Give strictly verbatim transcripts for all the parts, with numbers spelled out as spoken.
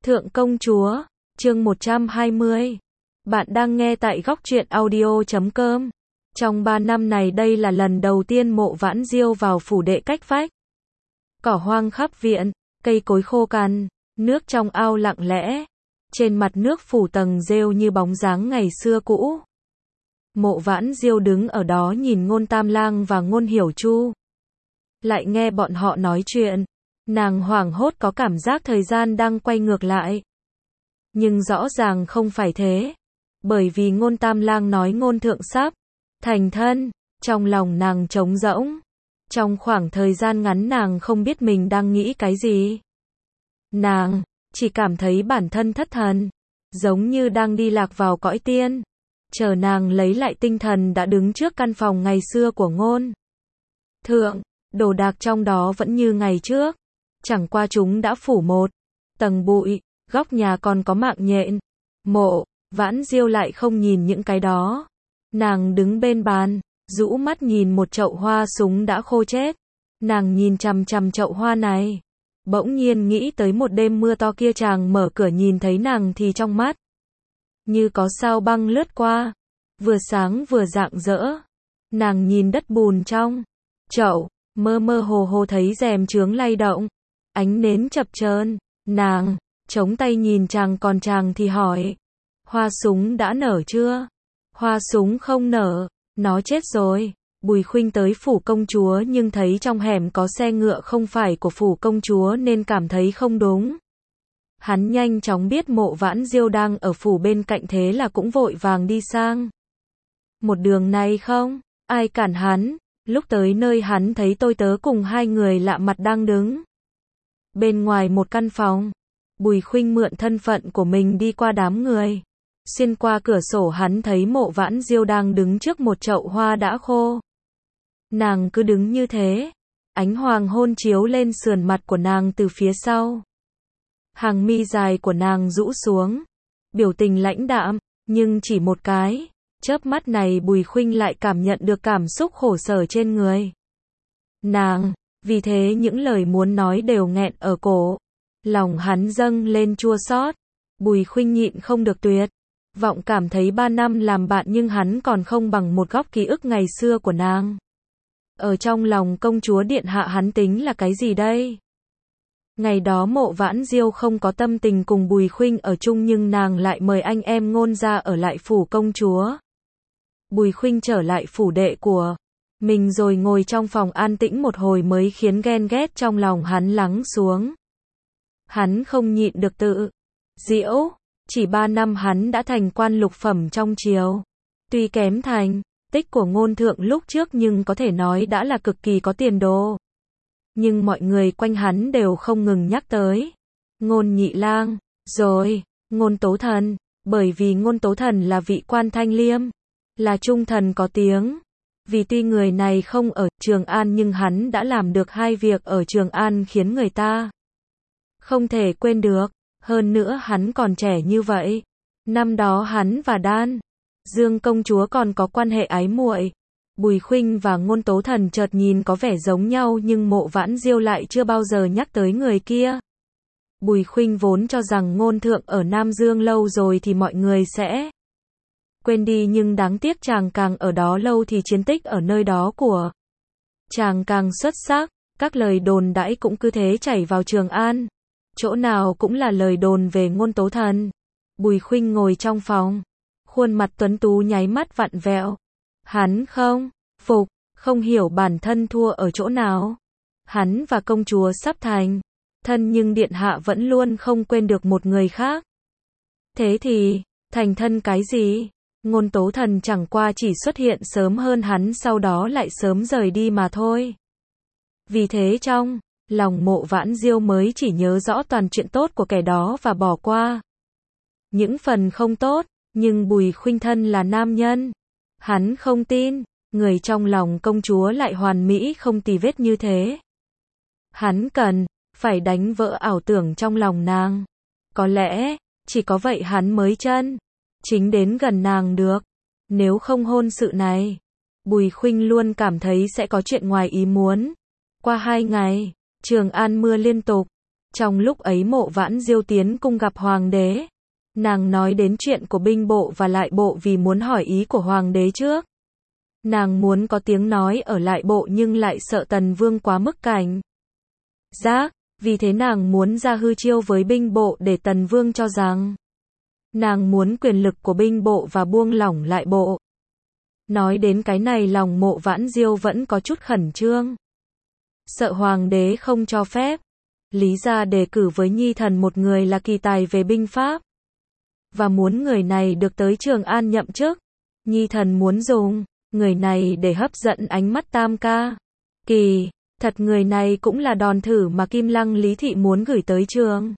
Thượng công chúa, chương một trăm hai mươi. Bạn đang nghe tại góc truyện audio chấm com. Trong ba năm này đây là lần đầu tiên Mộ Vãn Diêu vào phủ đệ cách vách. Cỏ hoang khắp viện, cây cối khô cằn, nước trong ao lặng lẽ. Trên mặt nước phủ tầng rêu như bóng dáng ngày xưa cũ. Mộ Vãn Diêu đứng ở đó nhìn Ngôn Tam Lang và Ngôn Hiểu Chu. Lại nghe bọn họ nói chuyện. Nàng hoảng hốt có cảm giác thời gian đang quay ngược lại. Nhưng rõ ràng không phải thế. Bởi vì Ngôn Tam Lang nói Ngôn Thượng sắp thành thân, trong lòng nàng trống rỗng. Trong khoảng thời gian ngắn nàng không biết mình đang nghĩ cái gì. Nàng chỉ cảm thấy bản thân thất thần, giống như đang đi lạc vào cõi tiên. Chờ nàng lấy lại tinh thần đã đứng trước căn phòng ngày xưa của Ngôn Thượng, đồ đạc trong đó vẫn như ngày trước. Chẳng qua chúng đã phủ một tầng bụi, góc nhà còn có mạng nhện. Mộ Vãn Diêu lại không nhìn những cái đó. Nàng đứng bên bàn, rũ mắt nhìn một chậu hoa súng đã khô chết. Nàng nhìn chằm chằm chậu hoa này, bỗng nhiên nghĩ tới một đêm mưa to kia, chàng mở cửa nhìn thấy nàng thì trong mắt như có sao băng lướt qua, vừa sáng vừa rạng rỡ. Nàng nhìn đất bùn trong chậu, mơ mơ hồ hồ thấy rèm chướng lay động, ánh nến chập chờn. Nàng chống tay nhìn chàng, còn chàng thì hỏi: hoa súng đã nở chưa? Hoa súng không nở, nó chết rồi. Bùi Khuynh tới phủ công chúa nhưng thấy trong hẻm có xe ngựa không phải của phủ công chúa nên cảm thấy không đúng. Hắn nhanh chóng biết Mộ Vãn Diêu đang ở phủ bên cạnh, thế là cũng vội vàng đi sang. Một đường này không ai cản hắn. Lúc tới nơi hắn thấy tôi tớ cùng hai người lạ mặt đang đứng bên ngoài một căn phòng. Bùi Khuynh mượn thân phận của mình đi qua đám người. Xuyên qua cửa sổ hắn thấy Mộ Vãn Diêu đang đứng trước một chậu hoa đã khô. Nàng cứ đứng như thế. Ánh hoàng hôn chiếu lên sườn mặt của nàng từ phía sau. Hàng mi dài của nàng rũ xuống. Biểu tình lãnh đạm, nhưng chỉ một cái chớp mắt này Bùi Khuynh lại cảm nhận được cảm xúc khổ sở trên người nàng. Vì thế những lời muốn nói đều nghẹn ở cổ. Lòng hắn dâng lên chua xót. Bùi Khuynh nhịn không được tuyệt vọng, cảm thấy ba năm làm bạn nhưng hắn còn không bằng một góc ký ức ngày xưa của nàng. Ở trong lòng công chúa điện hạ hắn tính là cái gì đây? Ngày đó Mộ Vãn Diêu không có tâm tình cùng Bùi Khuynh ở chung nhưng nàng lại mời anh em Ngôn ra ở lại phủ công chúa. Bùi Khuynh trở lại phủ đệ của mình rồi ngồi trong phòng an tĩnh một hồi mới khiến ghen ghét trong lòng hắn lắng xuống. Hắn không nhịn được tự giễu, chỉ ba năm hắn đã thành quan lục phẩm trong triều. Tuy kém thành tích của Ngôn Thượng lúc trước nhưng có thể nói đã là cực kỳ có tiền đồ. Nhưng mọi người quanh hắn đều không ngừng nhắc tới Ngôn Nhị Lang, rồi Ngôn Tố Thần, bởi vì Ngôn Tố Thần là vị quan thanh liêm, là trung thần có tiếng. Vì tuy người này không ở Trường An nhưng hắn đã làm được hai việc ở Trường An khiến người ta không thể quên được. Hơn nữa hắn còn trẻ như vậy. Năm đó hắn và Đan Dương công chúa còn có quan hệ ái muội. Bùi Khuynh và Ngôn Tố Thần chợt nhìn có vẻ giống nhau nhưng Mộ Vãn Diêu lại chưa bao giờ nhắc tới người kia. Bùi Khuynh vốn cho rằng Ngôn Thượng ở Nam Dương lâu rồi thì mọi người sẽ quên đi, nhưng đáng tiếc chàng càng ở đó lâu thì chiến tích ở nơi đó của chàng càng xuất sắc. Các lời đồn đãi cũng cứ thế chảy vào Trường An. Chỗ nào cũng là lời đồn về Ngôn Tố Thần. Bùi Khuynh ngồi trong phòng, khuôn mặt tuấn tú nháy mắt vặn vẹo. Hắn không phục, không hiểu bản thân thua ở chỗ nào. Hắn và công chúa sắp thành thân nhưng điện hạ vẫn luôn không quên được một người khác. Thế thì thành thân cái gì? Ngôn Tố Thần chẳng qua chỉ xuất hiện sớm hơn hắn, sau đó lại sớm rời đi mà thôi. Vì thế trong lòng Mộ Vãn Diêu mới chỉ nhớ rõ toàn chuyện tốt của kẻ đó và bỏ qua những phần không tốt. Nhưng Bùi Khuynh thân là nam nhân, hắn không tin người trong lòng công chúa lại hoàn mỹ không tì vết như thế. Hắn cần phải đánh vỡ ảo tưởng trong lòng nàng. Có lẽ chỉ có vậy hắn mới chân chính đến gần nàng được. Nếu không hôn sự này, Bùi Khuynh luôn cảm thấy sẽ có chuyện ngoài ý muốn. Qua hai ngày Trường An mưa liên tục, Trong lúc ấy Mộ Vãn Diêu tiến cung gặp hoàng đế. Nàng nói đến chuyện của binh bộ và lại bộ vì muốn hỏi ý của hoàng đế trước. Nàng muốn có tiếng nói ở lại bộ nhưng lại sợ Tần Vương quá mức cảnh giác, vì thế nàng muốn ra hư chiêu với binh bộ để Tần Vương cho rằng nàng muốn quyền lực của binh bộ và buông lỏng lại bộ. Nói đến cái này lòng Mộ Vãn Diêu vẫn có chút khẩn trương. Sợ hoàng đế không cho phép. Lý gia đề cử với Nhi Thần một người là kỳ tài về binh pháp. Và muốn người này được tới Trường An nhậm chức. Nhi Thần muốn dùng người này để hấp dẫn ánh mắt Tam ca. Kỳ, thật người này cũng là đòn thử mà Kim Lăng Lý Thị muốn gửi tới Trường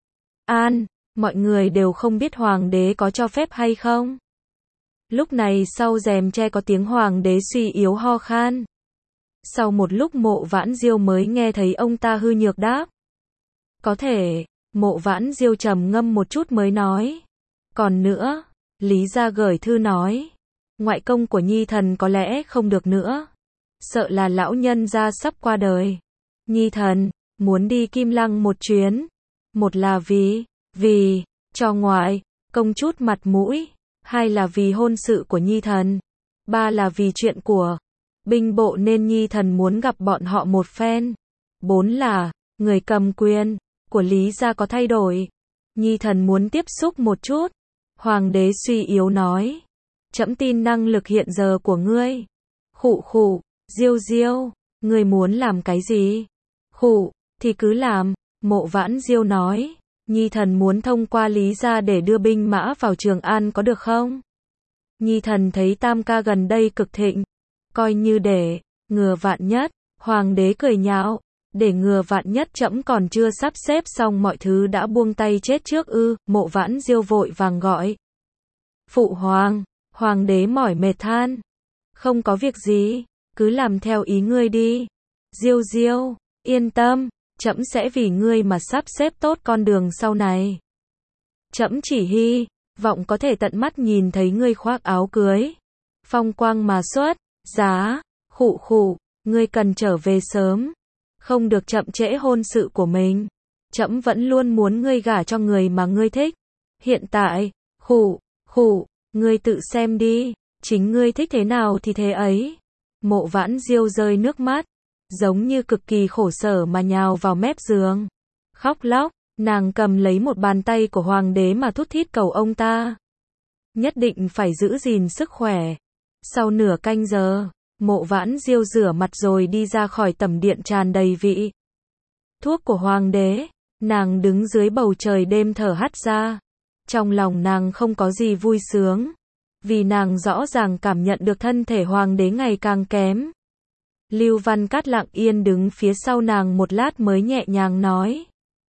An. Mọi người đều không biết hoàng đế có cho phép hay không. Lúc này sau rèm tre có tiếng hoàng đế suy yếu ho khan. Sau một lúc Mộ Vãn Diêu mới nghe thấy ông ta hư nhược đáp. Có thể, Mộ Vãn Diêu trầm ngâm một chút mới nói. Còn nữa, Lý gia gửi thư nói. Ngoại công của Nhi Thần có lẽ không được nữa. Sợ là lão nhân gia sắp qua đời. Nhi Thần, muốn đi Kim Lăng một chuyến. Một là vì, vì, cho ngoại, công chút mặt mũi. Hai là vì hôn sự của Nhi Thần. Ba là vì chuyện của binh bộ nên Nhi Thần muốn gặp bọn họ một phen. Bốn là, người cầm quyền của Lý gia có thay đổi. Nhi Thần muốn tiếp xúc một chút. Hoàng đế suy yếu nói. Trẫm tin năng lực hiện giờ của ngươi. Khụ khụ, Diêu Diêu, ngươi muốn làm cái gì? Khụ, thì cứ làm, Mộ Vãn Diêu nói. Nhi Thần muốn thông qua Lý gia để đưa binh mã vào Trường An có được không? Nhi Thần thấy Tam ca gần đây cực thịnh. Coi như để ngừa vạn nhất. Hoàng đế cười nhạo. Để ngừa vạn nhất trẫm còn chưa sắp xếp xong mọi thứ đã buông tay chết trước ư. Mộ Vãn Diêu vội vàng gọi. Phụ hoàng. Hoàng đế mỏi mệt than. Không có việc gì. Cứ làm theo ý ngươi đi. Diêu Diêu, yên tâm. Trẫm sẽ vì ngươi mà sắp xếp tốt con đường sau này. Trẫm chỉ hy vọng có thể tận mắt nhìn thấy ngươi khoác áo cưới. Phong quang mà xuất giá. Khụ khụ, ngươi cần trở về sớm. Không được chậm trễ hôn sự của mình. Trẫm vẫn luôn muốn ngươi gả cho người mà ngươi thích. Hiện tại, khụ, khụ, ngươi tự xem đi. Chính ngươi thích thế nào thì thế ấy. Mộ Vãn Diêu rơi nước mắt. Giống như cực kỳ khổ sở mà nhào vào mép giường. Khóc lóc, nàng cầm lấy một bàn tay của hoàng đế mà thút thít cầu ông ta. Nhất định phải giữ gìn sức khỏe. Sau nửa canh giờ, Mộ Vãn Diêu rửa mặt rồi đi ra khỏi tẩm điện tràn đầy vị thuốc của hoàng đế. Nàng đứng dưới bầu trời đêm thở hắt ra. Trong lòng nàng không có gì vui sướng. Vì nàng rõ ràng cảm nhận được thân thể hoàng đế ngày càng kém. Lưu Văn Cát lặng yên đứng phía sau nàng một lát mới nhẹ nhàng nói.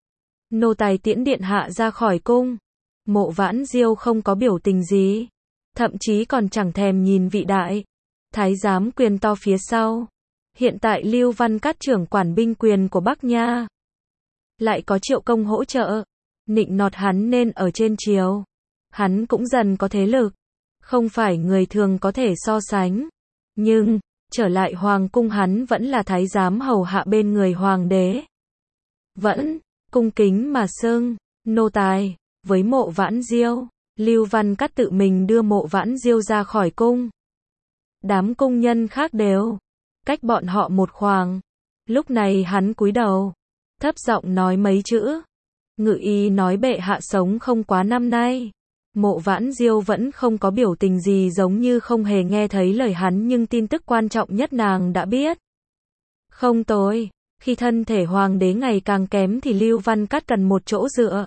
Nô tài tiễn điện hạ ra khỏi cung. Mộ Vãn Diêu không có biểu tình gì. Thậm chí còn chẳng thèm nhìn vị đại thái giám quyền to phía sau. Hiện tại Lưu Văn Cát trưởng quản binh quyền của Bắc Nha. Lại có Triệu Công hỗ trợ. Nịnh nọt hắn nên ở trên triều. Hắn cũng dần có thế lực. Không phải người thường có thể so sánh. Nhưng, trở lại hoàng cung hắn vẫn là thái giám hầu hạ bên người hoàng đế. Vẫn, cung kính mà xưng, nô tài, với Mộ Vãn Diêu. Lưu Văn Cát tự mình đưa Mộ Vãn Diêu ra khỏi cung. Đám cung nhân khác đều cách bọn họ một khoảng. Lúc này hắn cúi đầu, thấp giọng nói mấy chữ. Ngự y nói bệ hạ sống không quá năm nay. Mộ Vãn Diêu vẫn không có biểu tình gì giống như không hề nghe thấy lời hắn nhưng tin tức quan trọng nhất nàng đã biết. Không tồi, khi thân thể hoàng đế ngày càng kém thì Lưu Văn Cát cần một chỗ dựa.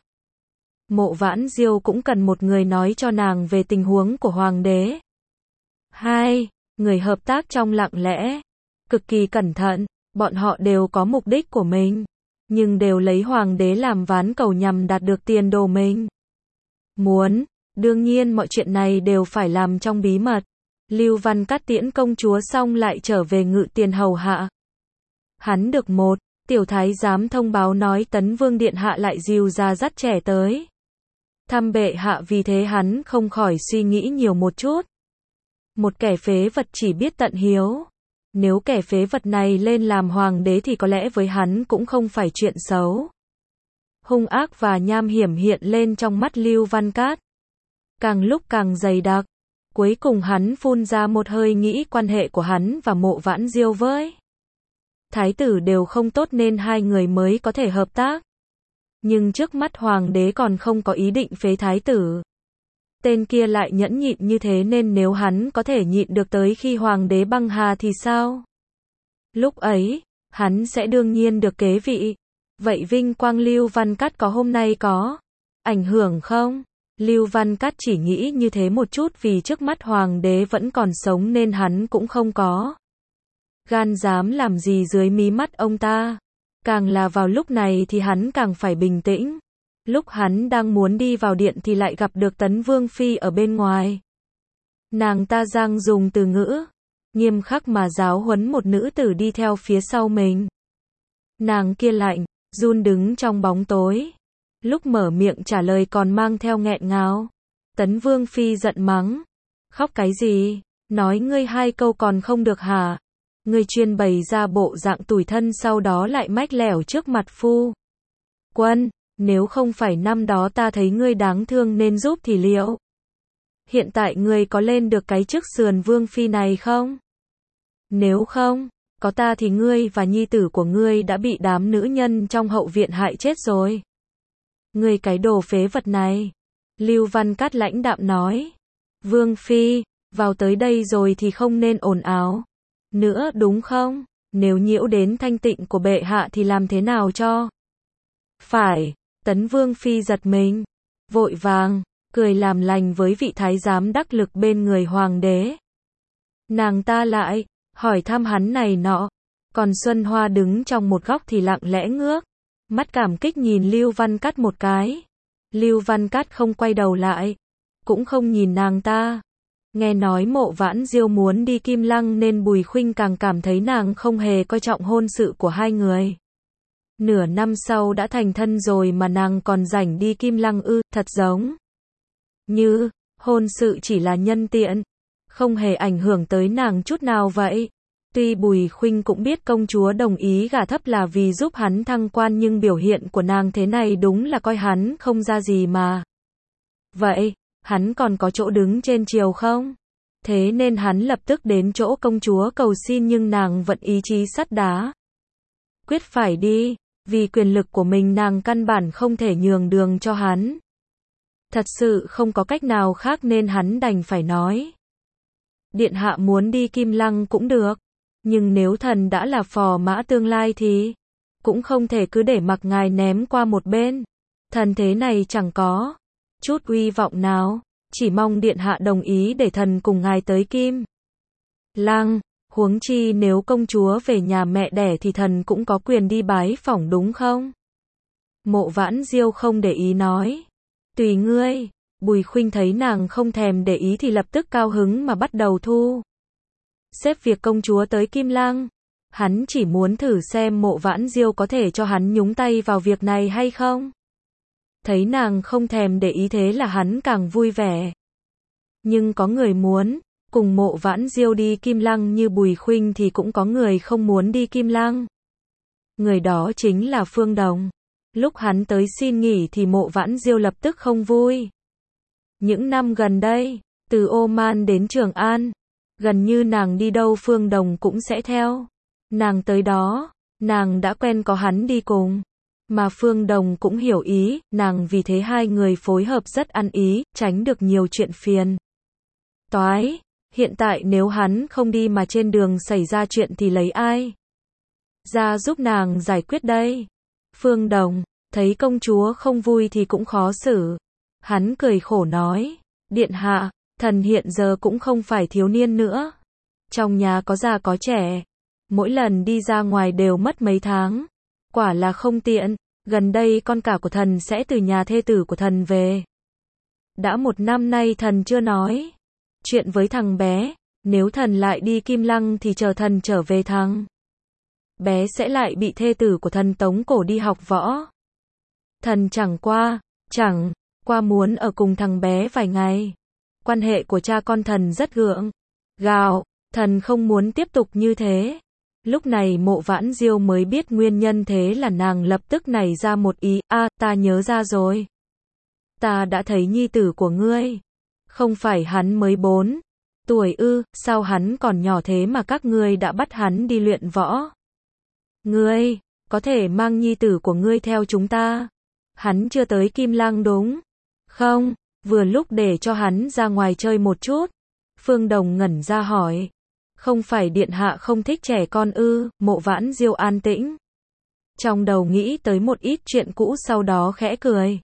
Mộ Vãn Diêu cũng cần một người nói cho nàng về tình huống của hoàng đế. Hai người hợp tác trong lặng lẽ, cực kỳ cẩn thận, bọn họ đều có mục đích của mình, nhưng đều lấy hoàng đế làm ván cầu nhằm đạt được tiền đồ mình muốn. Đương nhiên mọi chuyện này đều phải làm trong bí mật. Lưu Văn Cát tiễn công chúa xong lại trở về ngự tiền hầu hạ. Hắn được một tiểu thái giám thông báo nói Tấn Vương điện hạ lại dìu ra dắt trẻ tới thăm bệ hạ, vì thế hắn không khỏi suy nghĩ nhiều một chút. Một kẻ phế vật chỉ biết tận hiếu. Nếu kẻ phế vật này lên làm hoàng đế thì có lẽ với hắn cũng không phải chuyện xấu. hung ác và nham hiểm hiện lên trong mắt Lưu Văn Cát. Càng lúc càng dày đặc. Cuối cùng hắn phun ra một hơi nghĩ quan hệ của hắn và Mộ Vãn Diêu với thái tử đều không tốt nên hai người mới có thể hợp tác. Nhưng trước mắt hoàng đế còn không có ý định phế thái tử. Tên kia lại nhẫn nhịn như thế nên nếu hắn có thể nhịn được tới khi hoàng đế băng hà thì sao? Lúc ấy, hắn sẽ đương nhiên được kế vị. Vậy vinh quang Lưu Văn Cát có hôm nay có ảnh hưởng không? Lưu Văn Cát chỉ nghĩ như thế một chút vì trước mắt hoàng đế vẫn còn sống nên hắn cũng không có gan dám làm gì dưới mí mắt ông ta. Càng là vào lúc này thì hắn càng phải bình tĩnh. Lúc hắn đang muốn đi vào điện thì lại gặp được Tấn Vương Phi ở bên ngoài. Nàng ta giang dùng từ ngữ nghiêm khắc mà giáo huấn một nữ tử đi theo phía sau mình. Nàng kia lạnh, run đứng trong bóng tối. Lúc mở miệng trả lời còn mang theo nghẹn ngào. Tấn Vương Phi giận mắng. Khóc cái gì? Nói ngươi hai câu còn không được hả? Ngươi chuyên bày ra bộ dạng tủi thân sau đó lại mách lẻo trước mặt phu quân. Nếu không phải năm đó ta thấy ngươi đáng thương nên giúp thì liệu hiện tại ngươi có lên được cái chức sườn vương phi này không? Nếu không, có ta thì ngươi và nhi tử của ngươi đã bị đám nữ nhân trong hậu viện hại chết rồi. Ngươi cái đồ phế vật này. Lưu Văn Cát lãnh đạm nói. Vương phi, vào tới đây rồi thì không nên ồn ào nữa đúng không? Nếu nhiễu đến thanh tịnh của bệ hạ thì làm thế nào cho? Phải. Tấn Vương Phi giật mình, vội vàng, cười làm lành với vị thái giám đắc lực bên người hoàng đế. Nàng ta lại, hỏi thăm hắn này nọ, còn Xuân Hoa đứng trong một góc thì lặng lẽ ngước, mắt cảm kích nhìn Lưu Văn Cát một cái. Lưu Văn Cát không quay đầu lại, cũng không nhìn nàng ta. Nghe nói Mộ Vãn Diêu muốn đi Kim Lăng nên Bùi Khuynh càng cảm thấy nàng không hề coi trọng hôn sự của hai người. Nửa năm sau đã thành thân rồi mà nàng còn rảnh đi Kim Lăng ư, thật giống như hôn sự chỉ là nhân tiện, không hề ảnh hưởng tới nàng chút nào vậy. Tuy Bùi Khuynh cũng biết công chúa đồng ý gả thấp là vì giúp hắn thăng quan nhưng biểu hiện của nàng thế này đúng là coi hắn không ra gì mà. Vậy, hắn còn có chỗ đứng trên triều không? Thế nên hắn lập tức đến chỗ công chúa cầu xin nhưng nàng vẫn ý chí sắt đá. Quyết phải đi. Vì quyền lực của mình nàng căn bản không thể nhường đường cho hắn. Thật sự không có cách nào khác nên hắn đành phải nói. Điện hạ muốn đi Kim Lăng cũng được. Nhưng nếu thần đã là phò mã tương lai thì cũng không thể cứ để mặc ngài ném qua một bên. Thần thế này chẳng có chút uy vọng nào. Chỉ mong điện hạ đồng ý để thần cùng ngài tới Kim Lăng. Huống chi nếu công chúa về nhà mẹ đẻ thì thần cũng có quyền đi bái phỏng đúng không? Mộ Vãn Diêu không để ý nói. Tùy ngươi. Bùi Khuynh thấy nàng không thèm để ý thì lập tức cao hứng mà bắt đầu thu xếp việc công chúa tới Kim Lăng. Hắn chỉ muốn thử xem Mộ Vãn Diêu có thể cho hắn nhúng tay vào việc này hay không. Thấy nàng không thèm để ý thế là hắn càng vui vẻ. Nhưng có người muốn cùng Mộ Vãn Diêu đi Kim Lăng như Bùi Khuynh thì cũng có người không muốn đi Kim Lăng. Người đó chính là Phương Đồng. Lúc hắn tới xin nghỉ thì Mộ Vãn Diêu lập tức không vui. Những năm gần đây, từ Oman đến Trường An, gần như nàng đi đâu Phương Đồng cũng sẽ theo. Nàng tới đó, nàng đã quen có hắn đi cùng. Mà Phương Đồng cũng hiểu ý, nàng vì thế hai người phối hợp rất ăn ý, tránh được nhiều chuyện phiền toái. Hiện tại nếu hắn không đi mà trên đường xảy ra chuyện thì lấy ai ra giúp nàng giải quyết đây? Phương Đồng, thấy công chúa không vui thì cũng khó xử. Hắn cười khổ nói, điện hạ, thần hiện giờ cũng không phải thiếu niên nữa. Trong nhà có già có trẻ. Mỗi lần đi ra ngoài đều mất mấy tháng. Quả là không tiện. Gần đây con cả của thần sẽ từ nhà thê tử của thần về. Đã một năm nay thần chưa nói chuyện với thằng bé. Nếu thần lại đi Kim Lăng thì chờ thần trở về thằng bé sẽ lại bị thê tử của thần tống cổ đi học võ. Thần chẳng qua, chẳng qua muốn ở cùng thằng bé vài ngày. Quan hệ của cha con thần rất gượng gạo, thần không muốn tiếp tục như thế. Lúc này Mộ Vãn Diêu mới biết nguyên nhân, thế là nàng lập tức nảy ra một ý, a, ta nhớ ra rồi. Ta đã thấy nhi tử của ngươi. Không phải hắn mới bốn tuổi ư, sao hắn còn nhỏ thế mà các ngươi đã bắt hắn đi luyện võ? Ngươi, có thể mang nhi tử của ngươi theo chúng ta. Hắn chưa tới Kim Lang đúng không? Vừa lúc để cho hắn ra ngoài chơi một chút. Phương Đồng ngẩn ra hỏi. Không phải điện hạ không thích trẻ con ư? Mộ Vãn Diêu an tĩnh. Trong đầu nghĩ tới một ít chuyện cũ, sau đó khẽ cười.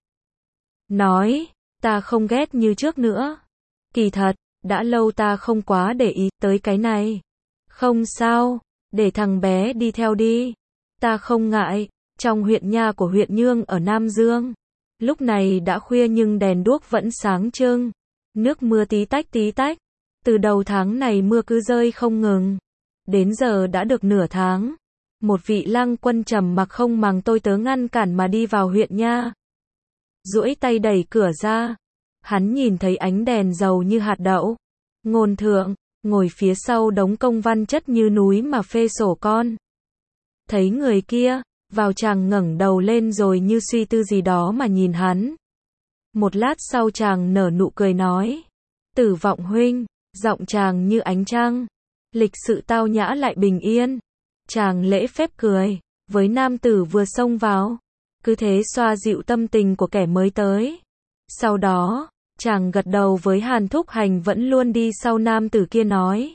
Nói, ta không ghét như trước nữa. Kỳ thật, đã lâu ta không quá để ý tới cái này. Không sao, để thằng bé đi theo đi. Ta không ngại. Trong huyện nha của huyện Nhương ở Nam Dương, lúc này đã khuya nhưng đèn đuốc vẫn sáng trưng. Nước mưa tí tách tí tách. Từ đầu tháng này mưa cứ rơi không ngừng. Đến giờ đã được nửa tháng. Một vị lang quân trầm mặc không màng tôi tớ ngăn cản mà đi vào huyện nha. Duỗi tay đẩy cửa ra. Hắn nhìn thấy ánh đèn dầu như hạt đậu. Ngôn thượng, ngồi phía sau đống công văn chất như núi mà phê sổ con. Thấy người kia, vào chàng ngẩng đầu lên rồi như suy tư gì đó mà nhìn hắn. Một lát sau chàng nở nụ cười nói. Tử Vọng huynh, giọng chàng như ánh trăng. Lịch sự tao nhã lại bình yên. Chàng lễ phép cười, với nam tử vừa xông vào. Cứ thế xoa dịu tâm tình của kẻ mới tới. Sau đó, chàng gật đầu với Hàn Thúc Hành vẫn luôn đi sau nam tử kia nói.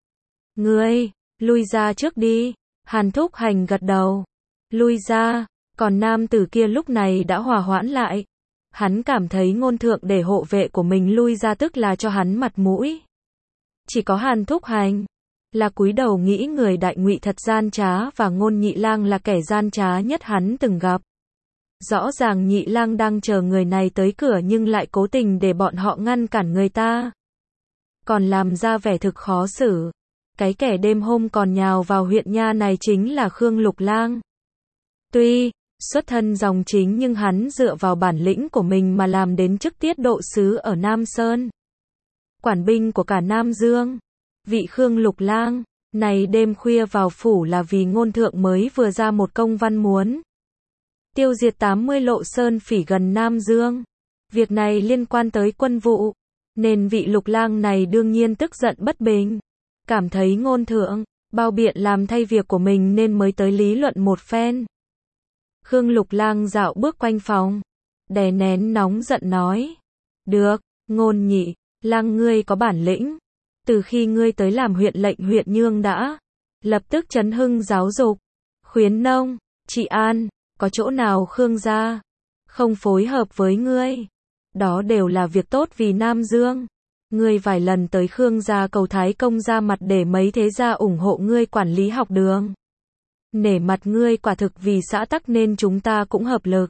Ngươi, lui ra trước đi. Hàn Thúc Hành gật đầu. Lui ra, còn nam tử kia lúc này đã hòa hoãn lại. Hắn cảm thấy ngôn thượng để hộ vệ của mình lui ra tức là cho hắn mặt mũi. Chỉ có Hàn Thúc Hành là cúi đầu nghĩ người Đại Ngụy thật gian trá và Ngôn Nhị Lang là kẻ gian trá nhất hắn từng gặp. Rõ ràng Nhị Lang đang chờ người này tới cửa nhưng lại cố tình để bọn họ ngăn cản người ta. Còn làm ra vẻ thực khó xử. Cái kẻ đêm hôm còn nhào vào huyện nha này chính là Khương Lục Lang. Tuy xuất thân dòng chính nhưng hắn dựa vào bản lĩnh của mình mà làm đến chức tiết độ sứ ở Nam Sơn. Quản binh của cả Nam Dương. Vị Khương Lục Lang này đêm khuya vào phủ là vì ngôn thượng mới vừa ra một công văn muốn tiêu diệt tám mươi lộ sơn phỉ gần Nam Dương. Việc này liên quan tới quân vụ, nên vị Lục Lang này đương nhiên tức giận bất bình. Cảm thấy ngôn thượng bao biện làm thay việc của mình nên mới tới lý luận một phen. Khương Lục Lang dạo bước quanh phòng, đè nén nóng giận nói. Được, Ngôn Nhị Lang ngươi có bản lĩnh. Từ khi ngươi tới làm huyện lệnh huyện Nhương đã lập tức chấn hưng giáo dục, khuyến nông, trị an, có chỗ nào Khương gia không phối hợp với ngươi? Đó đều là việc tốt vì Nam Dương. Ngươi vài lần tới Khương gia cầu Thái công ra mặt để mấy thế gia ủng hộ ngươi quản lý học đường. Nể mặt ngươi quả thực vì xã tắc nên chúng ta cũng hợp lực.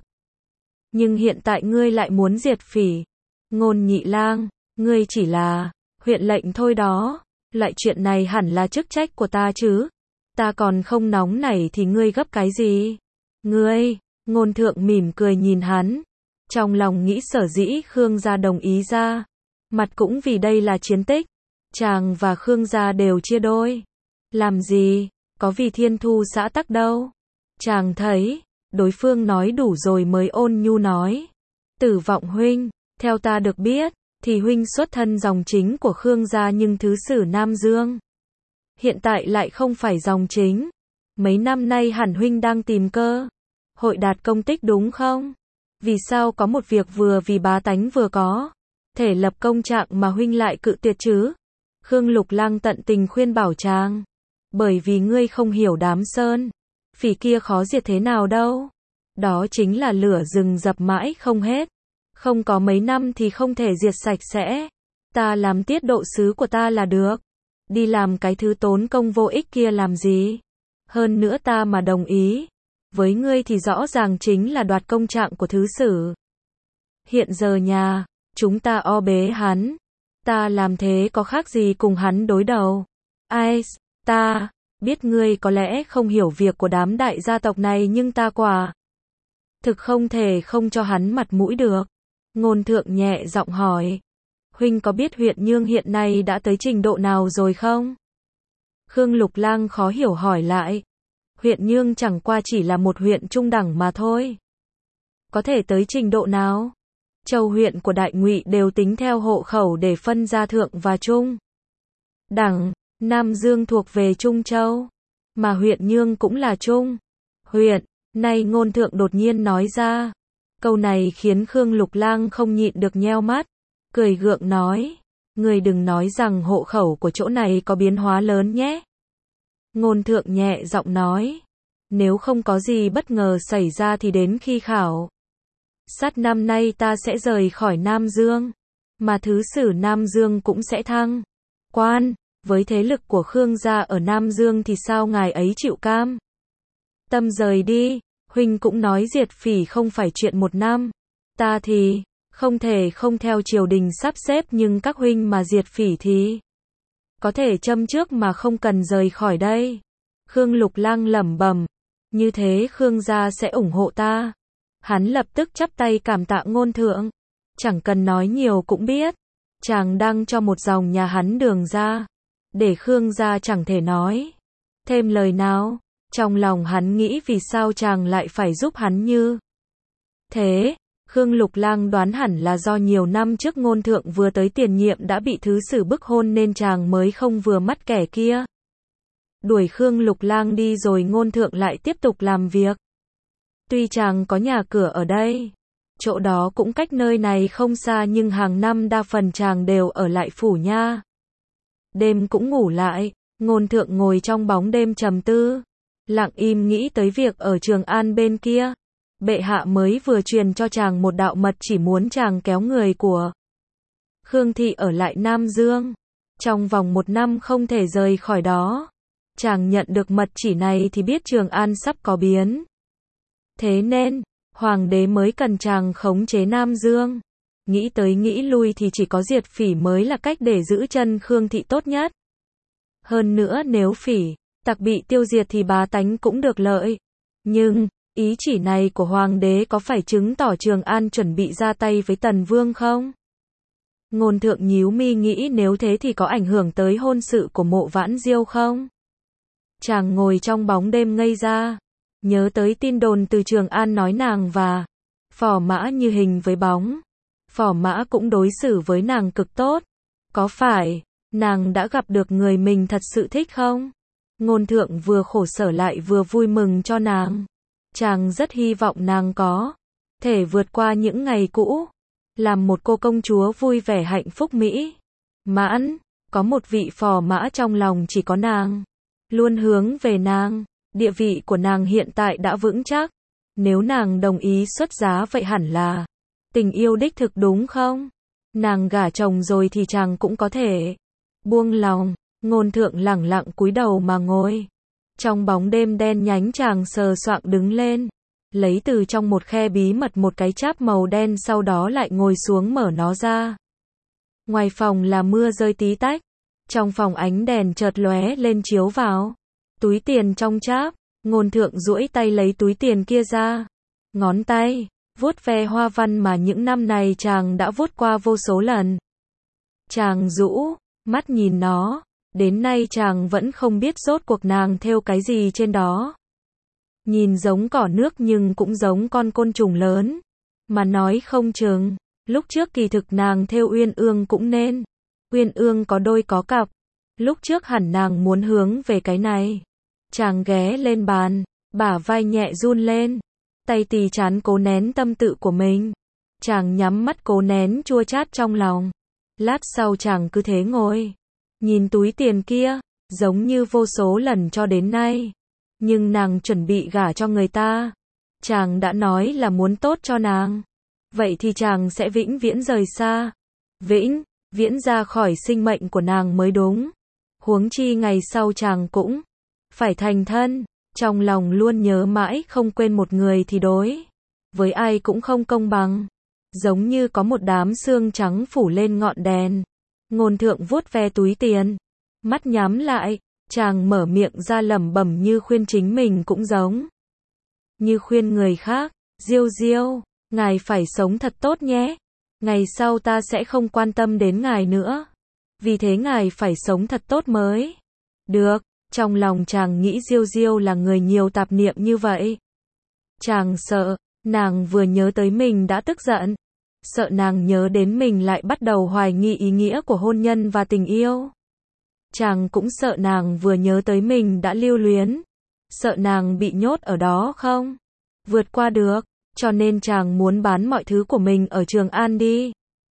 Nhưng hiện tại ngươi lại muốn diệt phỉ. Ngôn Nhị Lang, ngươi chỉ là huyện lệnh thôi đó. Loại chuyện này hẳn là chức trách của ta chứ. Ta còn không nóng nảy thì ngươi gấp cái gì? Ngươi, Ngôn thượng mỉm cười nhìn hắn. Trong lòng nghĩ sở dĩ Khương gia đồng ý ra mặt cũng vì đây là chiến tích. Chàng và Khương gia đều chia đôi. Làm gì, có vì thiên thu xã tắc đâu. Chàng thấy, đối phương nói đủ rồi mới ôn nhu nói. Tử Vọng huynh, theo ta được biết, thì huynh xuất thân dòng chính của Khương gia nhưng thứ sử Nam Dương. Hiện tại lại không phải dòng chính. Mấy năm nay hẳn huynh đang tìm cơ hội đạt công tích đúng không? Vì sao có một việc vừa vì bá tánh vừa có thể lập công trạng mà huynh lại cự tuyệt chứ? Khương Lục Lang tận tình khuyên bảo chàng. Bởi vì ngươi không hiểu đám sơn phỉ kia khó diệt thế nào đâu. Đó chính là lửa rừng dập mãi không hết. Không có mấy năm thì không thể diệt sạch sẽ. Ta làm tiết độ sứ của ta là được. Đi làm cái thứ tốn công vô ích kia làm gì? Hơn nữa ta mà đồng ý với ngươi thì rõ ràng chính là đoạt công trạng của thứ sử. Hiện giờ nhà chúng ta o bế hắn. Ta làm thế có khác gì cùng hắn đối đầu? Ai, ta biết ngươi có lẽ không hiểu việc của đám đại gia tộc này nhưng ta quả thực không thể không cho hắn mặt mũi được. Ngôn thượng nhẹ giọng hỏi. Huynh có biết huyện Nhương hiện nay đã tới trình độ nào rồi không? Khương Lục Lang khó hiểu hỏi lại. Huyện Nhương chẳng qua chỉ là một huyện trung đẳng mà thôi. Có thể tới trình độ nào? Châu huyện của Đại Ngụy đều tính theo hộ khẩu để phân ra thượng và trung đẳng. Nam Dương thuộc về Trung Châu, mà huyện Nhương cũng là trung huyện. Nay Ngôn Thượng đột nhiên nói ra. Câu này khiến Khương Lục Lang không nhịn được nheo mắt, cười gượng nói. Người đừng nói rằng hộ khẩu của chỗ này có biến hóa lớn nhé. Ngôn Thượng nhẹ giọng nói. Nếu không có gì bất ngờ xảy ra thì đến khi khảo sát năm nay ta sẽ rời khỏi Nam Dương, mà thứ sử Nam Dương cũng sẽ thăng quan. Với thế lực của Khương gia ở Nam Dương thì sao ngài ấy chịu cam tâm rời đi? Huynh cũng nói diệt phỉ không phải chuyện một năm. Ta thì không thể không theo triều đình sắp xếp, nhưng các huynh mà diệt phỉ thì có thể châm trước mà không cần rời khỏi đây. Khương Lục Lang lẩm bẩm. Như thế Khương gia sẽ ủng hộ ta. Hắn lập tức chắp tay cảm tạ Ngôn Thượng. Chẳng cần nói nhiều cũng biết. Chàng đang cho một dòng nhà hắn đường ra. Để Khương gia chẳng thể nói thêm lời nào. Trong lòng hắn nghĩ vì sao chàng lại phải giúp hắn như thế. Khương Lục Lang đoán hẳn là do nhiều năm trước Ngôn Thượng vừa tới tiền nhiệm đã bị thứ sử bức hôn nên chàng mới không vừa mắt kẻ kia. Đuổi Khương Lục Lang đi rồi Ngôn Thượng lại tiếp tục làm việc. Tuy chàng có nhà cửa ở đây, chỗ đó cũng cách nơi này không xa, nhưng hàng năm đa phần chàng đều ở lại phủ nha. Đêm cũng ngủ lại. Ngôn Thượng ngồi trong bóng đêm trầm tư, lặng im nghĩ tới việc ở Trường An bên kia. Bệ hạ mới vừa truyền cho chàng một đạo mật chỉ, muốn chàng kéo người của Khương thị ở lại Nam Dương. Trong vòng một năm không thể rời khỏi đó. Chàng nhận được mật chỉ này thì biết Trường An sắp có biến. Thế nên, hoàng đế mới cần chàng khống chế Nam Dương. Nghĩ tới nghĩ lui thì chỉ có diệt phỉ mới là cách để giữ chân Khương thị tốt nhất. Hơn nữa nếu phỉ tặc bị tiêu diệt thì bá tánh cũng được lợi. Nhưng, ý chỉ này của hoàng đế có phải chứng tỏ Trường An chuẩn bị ra tay với Tần Vương không? Ngôn Thượng nhíu mi nghĩ nếu thế thì có ảnh hưởng tới hôn sự của Mộ Vãn Diêu không? Chàng ngồi trong bóng đêm ngây ra, nhớ tới tin đồn từ Trường An nói nàng và Phò Mã như hình với bóng. Phò Mã cũng đối xử với nàng cực tốt. Có phải nàng đã gặp được người mình thật sự thích không? Ngôn Thượng vừa khổ sở lại vừa vui mừng cho nàng. Chàng rất hy vọng nàng có thể vượt qua những ngày cũ, làm một cô công chúa vui vẻ hạnh phúc mỹ mãn. Có một vị phò mã trong lòng chỉ có nàng, luôn hướng về nàng. Địa vị của nàng hiện tại đã vững chắc. Nếu nàng đồng ý xuất giá vậy hẳn là tình yêu đích thực đúng không? Nàng gả chồng rồi thì chàng cũng có thể buông lòng. Ngôn Thượng lẳng lặng cúi đầu mà ngồi. Trong bóng đêm đen nhánh chàng sờ soạng đứng lên, lấy từ trong một khe bí mật một cái cháp màu đen, sau đó lại ngồi xuống mở nó ra. Ngoài phòng là mưa rơi tí tách. Trong phòng ánh đèn chợt lóe lên chiếu vào túi tiền trong cháp. Ngôn Thượng duỗi tay lấy túi tiền kia ra. Ngón tay vuốt ve hoa văn mà những năm này chàng đã vuốt qua vô số lần. Chàng rũ mắt nhìn nó. Đến nay chàng vẫn không biết rốt cuộc nàng thêu cái gì trên đó. Nhìn giống cỏ nước nhưng cũng giống con côn trùng lớn. Mà nói không chừng, lúc trước kỳ thực nàng thêu uyên ương cũng nên. Uyên ương có đôi có cặp. Lúc trước hẳn nàng muốn hướng về cái này. Chàng ghé lên bàn, bả vai nhẹ run lên. Tay tì chán cố nén tâm tự của mình. Chàng nhắm mắt cố nén chua chát trong lòng. Lát sau chàng cứ thế ngồi. Nhìn túi tiền kia, giống như vô số lần cho đến nay. Nhưng nàng chuẩn bị gả cho người ta. Chàng đã nói là muốn tốt cho nàng. Vậy thì chàng sẽ vĩnh viễn rời xa. Vĩnh viễn ra khỏi sinh mệnh của nàng mới đúng. Huống chi ngày sau chàng cũng phải thành thân. Trong lòng luôn nhớ mãi không quên một người thì đối với ai cũng không công bằng. Giống như có một đám sương trắng phủ lên ngọn đèn. Ngôn Thượng vuốt ve túi tiền, mắt nhắm lại, chàng mở miệng ra lẩm bẩm như khuyên chính mình cũng giống như khuyên người khác. Diêu Diêu, ngài phải sống thật tốt nhé. Ngày sau ta sẽ không quan tâm đến ngài nữa. Vì thế ngài phải sống thật tốt mới được. Trong lòng chàng nghĩ Diêu Diêu là người nhiều tạp niệm như vậy. Chàng sợ, nàng vừa nhớ tới mình đã tức giận. Sợ nàng nhớ đến mình lại bắt đầu hoài nghi ý nghĩa của hôn nhân và tình yêu. Chàng cũng sợ nàng vừa nhớ tới mình đã lưu luyến. Sợ nàng bị nhốt ở đó không vượt qua được, cho nên chàng muốn bán mọi thứ của mình ở Trường An đi.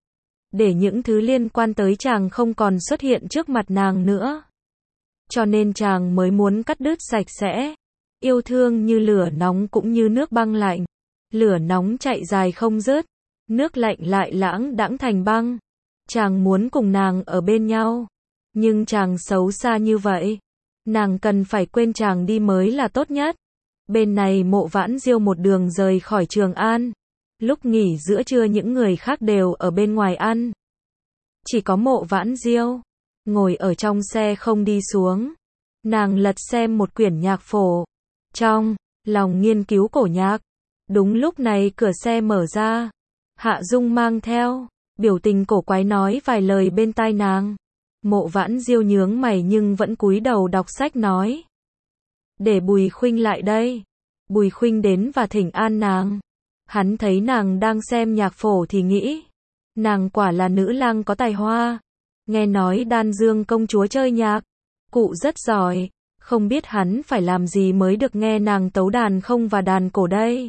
Để những thứ liên quan tới chàng không còn xuất hiện trước mặt nàng nữa. Cho nên chàng mới muốn cắt đứt sạch sẽ. Yêu thương như lửa nóng cũng như nước băng lạnh. Lửa nóng chạy dài không dứt, nước lạnh lại lãng đãng thành băng. Chàng muốn cùng nàng ở bên nhau. Nhưng chàng xấu xa như vậy. Nàng cần phải quên chàng đi mới là tốt nhất. Bên này Mộ Vãn Diêu một đường rời khỏi Trường An. Lúc nghỉ giữa trưa những người khác đều ở bên ngoài ăn. Chỉ có Mộ Vãn Diêu ngồi ở trong xe không đi xuống. Nàng lật xem một quyển nhạc phổ. Trong lòng nghiên cứu cổ nhạc. Đúng lúc này cửa xe mở ra. Hạ Dung mang theo biểu tình cổ quái nói vài lời bên tai nàng. Mộ Vãn Diêu nhướng mày nhưng vẫn cúi đầu đọc sách nói. Để Bùi Khuynh lại đây. Bùi Khuynh đến và thỉnh an nàng. Hắn thấy nàng đang xem nhạc phổ thì nghĩ. Nàng quả là nữ lang có tài hoa. Nghe nói Đan Dương công chúa chơi nhạc. Cụ rất giỏi. Không biết hắn phải làm gì mới được nghe nàng tấu đàn không và đàn cổ đây.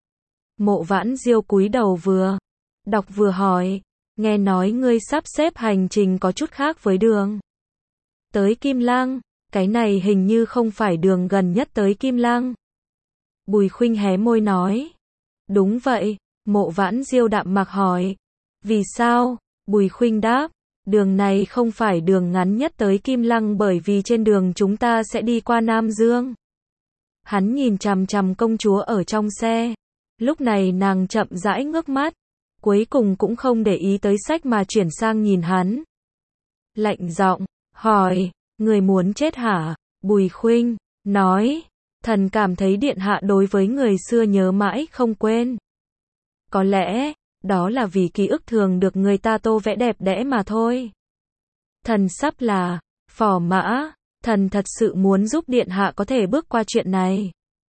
Mộ Vãn Diêu cúi đầu vừa đọc vừa hỏi. Nghe nói ngươi sắp xếp hành trình có chút khác với đường. Tới Kim Lăng, cái này hình như không phải đường gần nhất tới Kim Lăng. Bùi Khuynh hé môi nói. Đúng vậy, Mộ Vãn Diêu đạm mạc hỏi. Vì sao? Bùi Khuynh đáp. Đường này không phải đường ngắn nhất tới Kim Lăng bởi vì trên đường chúng ta sẽ đi qua Nam Dương. Hắn nhìn chằm chằm công chúa ở trong xe. Lúc này nàng chậm rãi ngước mắt. Cuối cùng cũng không để ý tới sách mà chuyển sang nhìn hắn. Lạnh giọng, hỏi, người muốn chết hả? Bùi Khuynh nói, thần cảm thấy điện hạ đối với người xưa nhớ mãi không quên. Có lẽ, đó là vì ký ức thường được người ta tô vẽ đẹp đẽ mà thôi. Thần sắp là phò mã, thần thật sự muốn giúp điện hạ có thể bước qua chuyện này.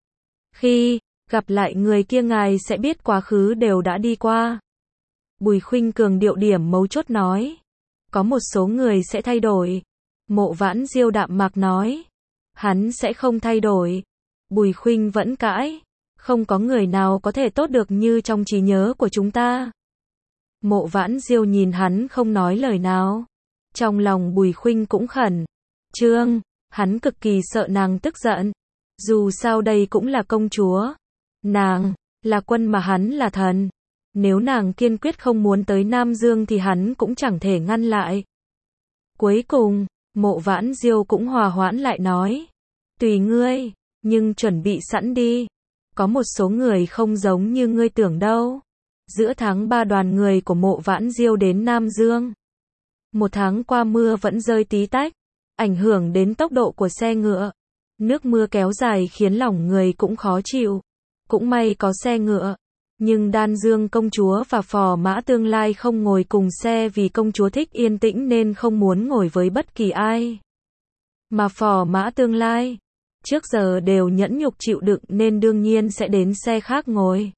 Khi gặp lại người kia ngài sẽ biết quá khứ đều đã đi qua. Bùi Khuynh cường điệu điểm mấu chốt nói. Có một số người sẽ thay đổi. Mộ Vãn Diêu đạm mạc nói. Hắn sẽ không thay đổi. Bùi Khuynh vẫn cãi. Không có người nào có thể tốt được như trong trí nhớ của chúng ta. Mộ Vãn Diêu nhìn hắn không nói lời nào. Trong lòng Bùi Khuynh cũng khẩn trương. Hắn cực kỳ sợ nàng tức giận. Dù sao đây cũng là công chúa. Nàng là quân mà hắn là thần. Nếu nàng kiên quyết không muốn tới Nam Dương thì hắn cũng chẳng thể ngăn lại. Cuối cùng, Mộ Vãn Diêu cũng hòa hoãn lại nói. Tùy ngươi, nhưng chuẩn bị sẵn đi. Có một số người không giống như ngươi tưởng đâu. Giữa tháng ba đoàn người của Mộ Vãn Diêu đến Nam Dương. Một tháng qua mưa vẫn rơi tí tách, ảnh hưởng đến tốc độ của xe ngựa. Nước mưa kéo dài khiến lòng người cũng khó chịu. Cũng may có xe ngựa. Nhưng Đan Dương công chúa và phò mã tương lai không ngồi cùng xe vì công chúa thích yên tĩnh nên không muốn ngồi với bất kỳ ai. Mà phò mã tương lai, trước giờ đều nhẫn nhục chịu đựng nên đương nhiên sẽ đến xe khác ngồi.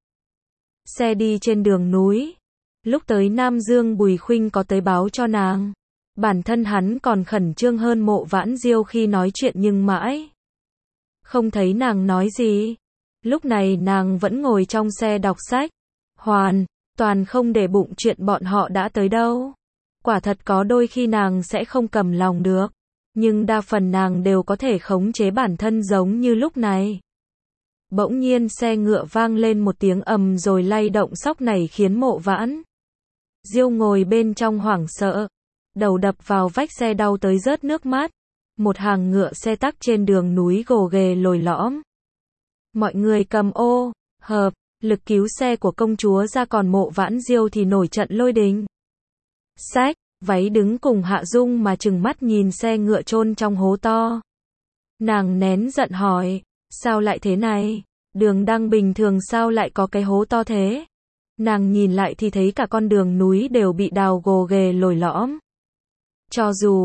Xe đi trên đường núi. Lúc tới Nam Dương Bùi Khuynh có tới báo cho nàng. Bản thân hắn còn khẩn trương hơn Mộ Vãn Diêu khi nói chuyện nhưng mãi không thấy nàng nói gì. Lúc này nàng vẫn ngồi trong xe đọc sách. Hoàn toàn không để bụng chuyện bọn họ đã tới đâu. Quả thật có đôi khi nàng sẽ không cầm lòng được. Nhưng đa phần nàng đều có thể khống chế bản thân giống như lúc này. Bỗng nhiên xe ngựa vang lên một tiếng ầm rồi lay động sóc này khiến Mộ Vãn Diêu ngồi bên trong hoảng sợ. Đầu đập vào vách xe đau tới rớt nước mắt. Một hàng ngựa xe tắc trên đường núi gồ ghề lồi lõm. Mọi người cầm ô, hợp, lực cứu xe của công chúa ra còn Mộ Vãn Diêu thì nổi trận lôi đình. Sách, váy đứng cùng Hạ Dung mà trừng mắt nhìn xe ngựa chôn trong hố to. Nàng nén giận hỏi, sao lại thế này? Đường đang bình thường sao lại có cái hố to thế? Nàng nhìn lại thì thấy cả con đường núi đều bị đào gồ ghề lồi lõm. Cho dù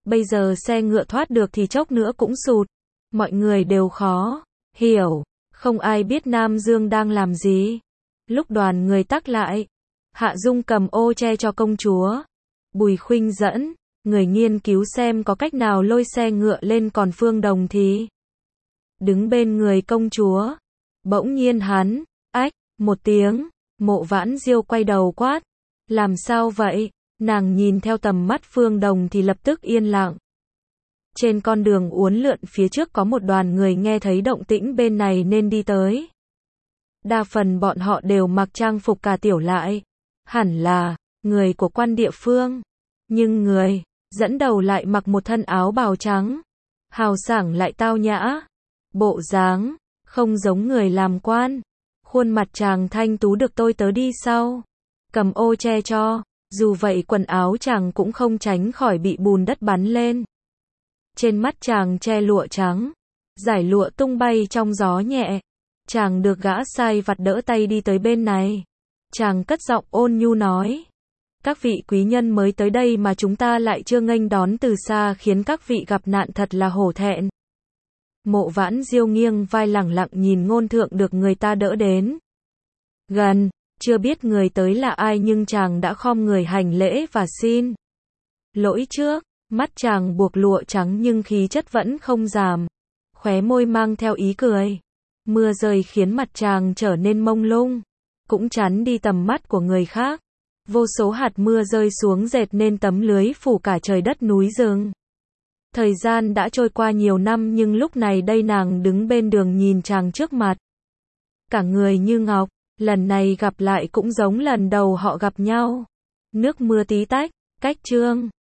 Bây giờ xe ngựa thoát được thì chốc nữa cũng sụt. Mọi người đều khó hiểu, không ai biết Nam Dương đang làm gì. Lúc đoàn người tắc lại, Hạ Dung cầm ô che cho công chúa. Bùi Khuynh dẫn người nghiên cứu xem có cách nào lôi xe ngựa lên, còn Phương Đồng thì đứng bên người công chúa. Bỗng nhiên hắn, ách, một tiếng, Mộ Vãn Diêu quay đầu quát. Làm sao vậy? Nàng nhìn theo tầm mắt Phương Đồng thì lập tức yên lặng. Trên con đường uốn lượn phía trước có một đoàn người nghe thấy động tĩnh bên này nên đi tới. Đa phần bọn họ đều mặc trang phục cà tiểu lại. Hẳn là người của quan địa phương. Nhưng người dẫn đầu lại mặc một thân áo bào trắng. Hào sảng lại tao nhã. Bộ dáng không giống người làm quan. Khuôn mặt chàng thanh tú được tôi tớ đi sau. Cầm ô che cho. Dù vậy quần áo chàng cũng không tránh khỏi bị bùn đất bắn lên. Trên mắt chàng che lụa trắng. Giải lụa tung bay trong gió nhẹ. Chàng được gã sai vặt đỡ tay đi tới bên này. Chàng cất giọng ôn nhu nói. Các vị quý nhân mới tới đây mà chúng ta lại chưa nghênh đón từ xa, khiến các vị gặp nạn thật là hổ thẹn. Mộ Vãn Diêu nghiêng vai lẳng lặng nhìn ngôn thượng được người ta đỡ đến gần. Chưa biết người tới là ai nhưng chàng đã khom người hành lễ và xin lỗi trước. Mắt chàng buộc lụa trắng nhưng khí chất vẫn không giảm. Khóe môi mang theo ý cười. Mưa rơi khiến mặt chàng trở nên mông lung, cũng chắn đi tầm mắt của người khác. Vô số hạt mưa rơi xuống dệt nên tấm lưới phủ cả trời đất núi rừng. Thời gian đã trôi qua nhiều năm nhưng lúc này đây nàng đứng bên đường nhìn chàng trước mặt. Cả người như ngọc, lần này gặp lại cũng giống lần đầu họ gặp nhau. Nước mưa tí tách, cách chương.